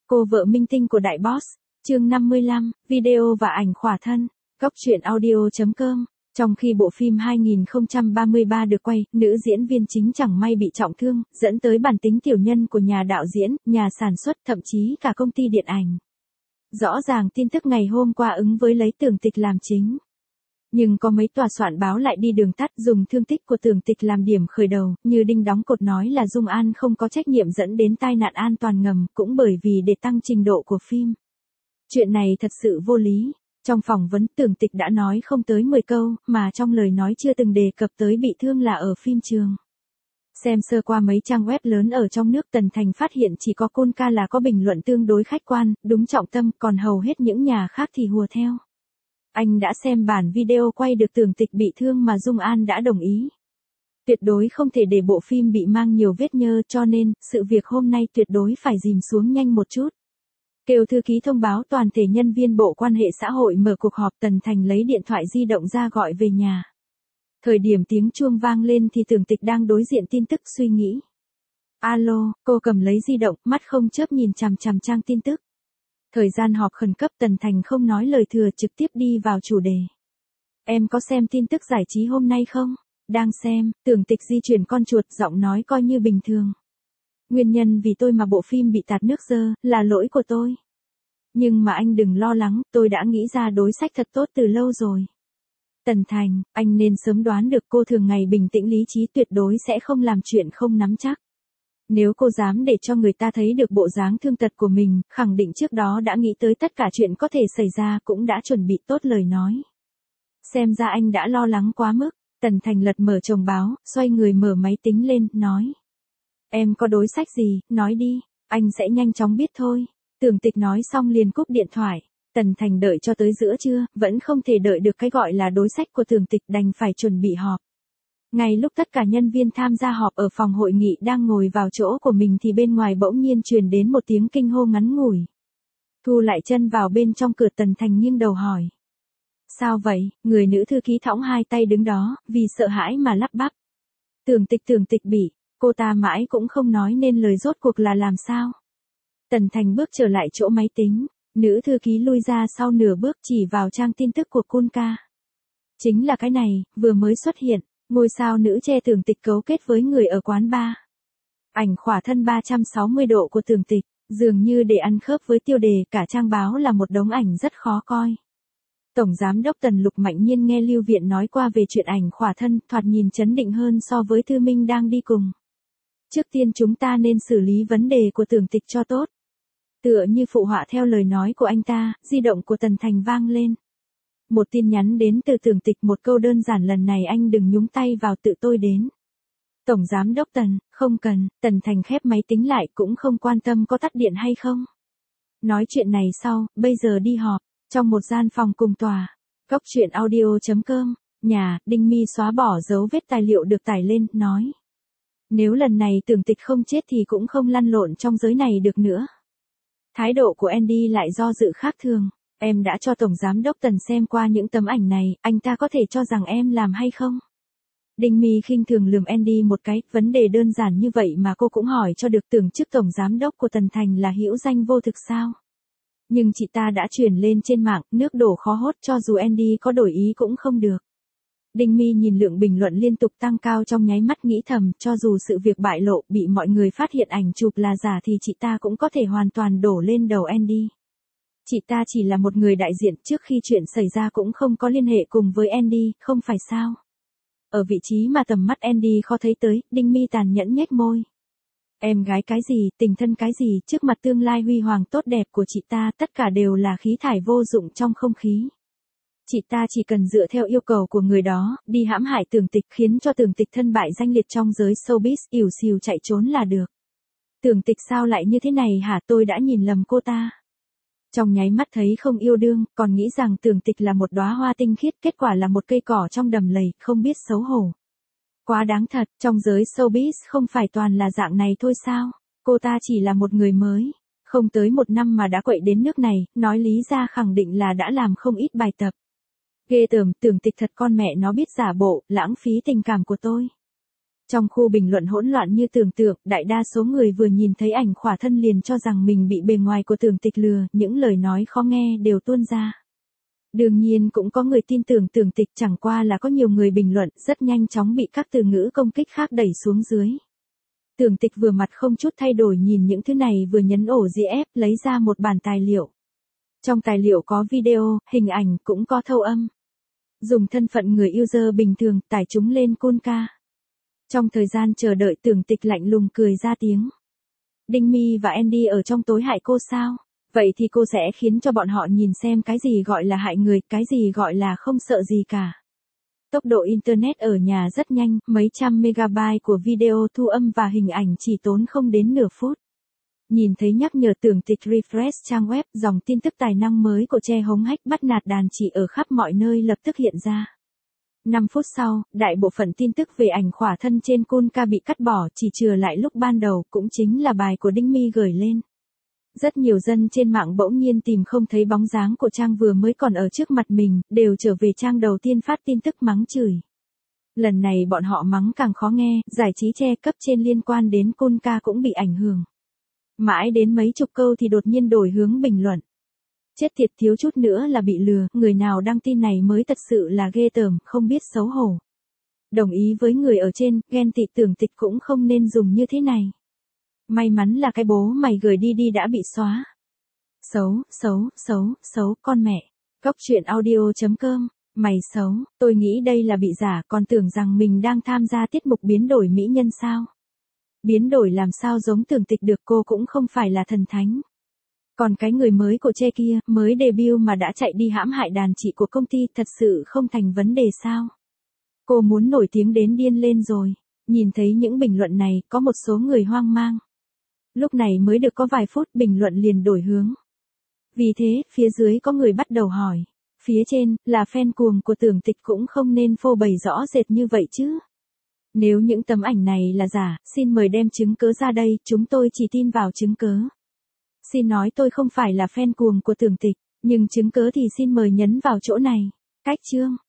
Cô vợ minh tinh của đại boss. Chương 55, video và ảnh khỏa thân. Góc truyện audio.com. Trong khi bộ phim 2033 được quay, nữ diễn viên chính chẳng may bị trọng thương, dẫn tới bản tính tiểu nhân của nhà đạo diễn, nhà sản xuất, thậm chí cả công ty điện ảnh. Rõ ràng tin tức ngày hôm qua ứng với lấy Tưởng Tịch làm chính. Nhưng có mấy tòa soạn báo lại đi đường tắt dùng thương tích của Tưởng Tịch làm điểm khởi đầu, như đinh đóng cột nói là Dung An không có trách nhiệm dẫn đến tai nạn an toàn ngầm, cũng bởi vì để tăng trình độ của phim. Chuyện này thật sự vô lý. Trong phỏng vấn Tưởng Tịch đã nói không tới 10 câu, mà trong lời nói chưa từng đề cập tới bị thương là ở phim trường. Xem sơ qua mấy trang web lớn ở trong nước, Tần Thành phát hiện chỉ có Côn Ca là có bình luận tương đối khách quan, đúng trọng tâm, còn hầu hết những nhà khác thì hùa theo. Anh đã xem bản video quay được Tưởng Tịch bị thương mà Dung An đã đồng ý. Tuyệt đối không thể để bộ phim bị mang nhiều vết nhơ, cho nên, sự việc hôm nay tuyệt đối phải dìm xuống nhanh một chút. Kêu thư ký thông báo toàn thể nhân viên Bộ Quan hệ xã hội mở cuộc họp. Tần Thành lấy điện thoại di động ra gọi về nhà. Thời điểm tiếng chuông vang lên thì Tưởng Tịch đang đối diện tin tức suy nghĩ. Alo, cô cầm lấy di động, mắt không chớp nhìn chằm chằm trang tin tức. Thời gian họp khẩn cấp, Tần Thành không nói lời thừa trực tiếp đi vào chủ đề. Em có xem tin tức giải trí hôm nay không? Đang xem. Tưởng Tịch di chuyển con chuột, giọng nói coi như bình thường. Nguyên nhân vì tôi mà bộ phim bị tạt nước dơ, là lỗi của tôi. Nhưng mà anh đừng lo lắng, tôi đã nghĩ ra đối sách thật tốt từ lâu rồi. Tần Thành, anh nên sớm đoán được cô thường ngày bình tĩnh lý trí, tuyệt đối sẽ không làm chuyện không nắm chắc. Nếu cô dám để cho người ta thấy được bộ dáng thương tật của mình, khẳng định trước đó đã nghĩ tới tất cả chuyện có thể xảy ra, cũng đã chuẩn bị tốt lời nói. Xem ra anh đã lo lắng quá mức. Tần Thành lật mở chồng báo, xoay người mở máy tính lên, nói. Em có đối sách gì, nói đi, anh sẽ nhanh chóng biết thôi. Tưởng Tịch nói xong liền cúp điện thoại. Tần Thành đợi cho tới giữa trưa, vẫn không thể đợi được cái gọi là đối sách của Tưởng Tịch, đành phải chuẩn bị họp. Ngay lúc tất cả nhân viên tham gia họp ở phòng hội nghị đang ngồi vào chỗ của mình thì bên ngoài bỗng nhiên truyền đến một tiếng kinh hô ngắn ngủi. Thu lại chân vào bên trong cửa. Tần Thành nghiêng đầu hỏi. Sao vậy? Người nữ thư ký thõng hai tay đứng đó, vì sợ hãi mà lắp bắp. Tưởng Tịch bị, cô ta mãi cũng không nói nên lời, rốt cuộc là làm sao? Tần Thành bước trở lại chỗ máy tính, nữ thư ký lui ra sau nửa bước, chỉ vào trang tin tức của Côn Ca. Chính là cái này, vừa mới xuất hiện, ngôi sao nữ che Tưởng Tịch cấu kết với người ở quán bar. Ảnh khỏa thân 360 độ của Tưởng Tịch, dường như để ăn khớp với tiêu đề, cả trang báo là một đống ảnh rất khó coi. Tổng giám đốc Tần Lục Mạnh Nhiên nghe Lưu Viện nói qua về chuyện ảnh khỏa thân, thoạt nhìn chấn định hơn so với Thư Minh đang đi cùng. Trước tiên chúng ta nên xử lý vấn đề của Tưởng Tịch cho tốt. Tựa như phụ họa theo lời nói của anh ta, di động của Tần Thành vang lên. Một tin nhắn đến từ Tưởng Tịch, một câu đơn giản: lần này anh đừng nhúng tay vào, tự tôi đến. Tổng giám đốc Tần, không cần. Tần Thành khép máy tính lại, cũng không quan tâm có tắt điện hay không. Nói chuyện này sau, bây giờ đi họp. Trong một gian phòng cùng tòa. Góc truyện audio.com. Nhà, Đinh Mi xóa bỏ dấu vết tài liệu được tải lên, nói. Nếu lần này Tưởng Tịch không chết thì cũng không lăn lộn trong giới này được nữa. Thái độ của Andy lại do dự khác thường. Em đã cho Tổng Giám đốc Tần xem qua những tấm ảnh này, anh ta có thể cho rằng em làm hay không? Đinh Mi khinh thường lườm Andy một cái, vấn đề đơn giản như vậy mà cô cũng hỏi cho được, tưởng chức Tổng Giám đốc của Tần Thành là hữu danh vô thực sao? Nhưng chị ta đã truyền lên trên mạng, nước đổ khó hốt, cho dù Andy có đổi ý cũng không được. Đinh Mi nhìn lượng bình luận liên tục tăng cao trong nháy mắt, nghĩ thầm, cho dù sự việc bại lộ, bị mọi người phát hiện ảnh chụp là giả thì chị ta cũng có thể hoàn toàn đổ lên đầu Andy. Chị ta chỉ là một người đại diện, trước khi chuyện xảy ra cũng không có liên hệ cùng với Andy, không phải sao? Ở vị trí mà tầm mắt Andy khó thấy tới, Đinh Mi tàn nhẫn nhếch môi. Em gái cái gì, tình thân cái gì, trước mặt tương lai huy hoàng tốt đẹp của chị ta, tất cả đều là khí thải vô dụng trong không khí. Chị ta chỉ cần dựa theo yêu cầu của người đó, đi hãm hại Tưởng Tịch, khiến cho Tưởng Tịch thân bại danh liệt trong giới showbiz, ỉu xìu chạy trốn là được. Tưởng Tịch sao lại như thế này hả? Tôi đã nhìn lầm cô ta. Trong nháy mắt thấy không yêu đương, còn nghĩ rằng Tưởng Tịch là một đóa hoa tinh khiết, kết quả là một cây cỏ trong đầm lầy, không biết xấu hổ. Quá đáng thật, trong giới showbiz không phải toàn là dạng này thôi sao? Cô ta chỉ là một người mới, không tới một năm mà đã quậy đến nước này, nói lý ra khẳng định là đã làm không ít bài tập. Ghê tởm, Tưởng Tịch thật con mẹ nó biết giả bộ, lãng phí tình cảm của tôi. Trong khu bình luận hỗn loạn như tưởng tượng, đại đa số người vừa nhìn thấy ảnh khỏa thân liền cho rằng mình bị bề ngoài của Tưởng Tịch lừa, những lời nói khó nghe đều tuôn ra. Đương nhiên cũng có người tin tưởng Tưởng Tịch, chẳng qua là có nhiều người bình luận rất nhanh chóng bị các từ ngữ công kích khác đẩy xuống dưới. Tưởng Tịch vừa mặt không chút thay đổi nhìn những thứ này vừa nhấn ổ GF lấy ra một bản tài liệu. Trong tài liệu có video, hình ảnh cũng có thâu âm. Dùng thân phận người user bình thường tải chúng lên Kunka. Trong thời gian chờ đợi Tưởng Tịch lạnh lùng cười ra tiếng. Đinh Mi và Andy ở trong tối hại cô sao? Vậy thì cô sẽ khiến cho bọn họ nhìn xem cái gì gọi là hại người, cái gì gọi là không sợ gì cả. Tốc độ Internet ở nhà rất nhanh, mấy trăm megabyte của video thu âm và hình ảnh chỉ tốn không đến nửa phút. Nhìn thấy nhắc nhở Tưởng Tịch refresh trang web, dòng tin tức tài năng mới của Che hống hách bắt nạt đàn chị ở khắp mọi nơi lập tức hiện ra. 5 phút sau, đại bộ phận tin tức về ảnh khỏa thân trên Kunka bị cắt bỏ, chỉ chừa lại lúc ban đầu, cũng chính là bài của Đinh Mi gửi lên. Rất nhiều dân trên mạng bỗng nhiên tìm không thấy bóng dáng của trang vừa mới còn ở trước mặt mình, đều trở về trang đầu tiên phát tin tức mắng chửi. Lần này bọn họ mắng càng khó nghe, giải trí Che cấp trên liên quan đến Kunka cũng bị ảnh hưởng. Mãi đến mấy chục câu thì đột nhiên đổi hướng bình luận. Chết tiệt, thiếu chút nữa là bị lừa, người nào đăng tin này mới thật sự là ghê tởm, không biết xấu hổ. Đồng ý với người ở trên, ghen tị, Tưởng Tịch cũng không nên dùng như thế này. May mắn là cái bố mày gửi đi đã bị xóa. Xấu, con mẹ. Cóc truyện audio.com. Mày xấu, tôi nghĩ đây là bị giả, còn tưởng rằng mình đang tham gia tiết mục biến đổi mỹ nhân sao. Biến đổi làm sao giống Tưởng Tịch được, cô cũng không phải là thần thánh. Còn cái người mới của Che kia, mới debut mà đã chạy đi hãm hại đàn chị của công ty, thật sự không thành vấn đề sao? Cô muốn nổi tiếng đến điên lên rồi. Nhìn thấy những bình luận này, có một số người hoang mang. Lúc này mới được có vài phút, bình luận liền đổi hướng. Vì thế, phía dưới có người bắt đầu hỏi. Phía trên, là fan cuồng của Tưởng Tịch cũng không nên phô bày rõ rệt như vậy chứ. Nếu những tấm ảnh này là giả, xin mời đem chứng cớ ra đây, chúng tôi chỉ tin vào chứng cớ. Xin nói tôi không phải là fan cuồng của Tưởng Tịch, nhưng chứng cớ thì xin mời nhấn vào chỗ này. Cách chương.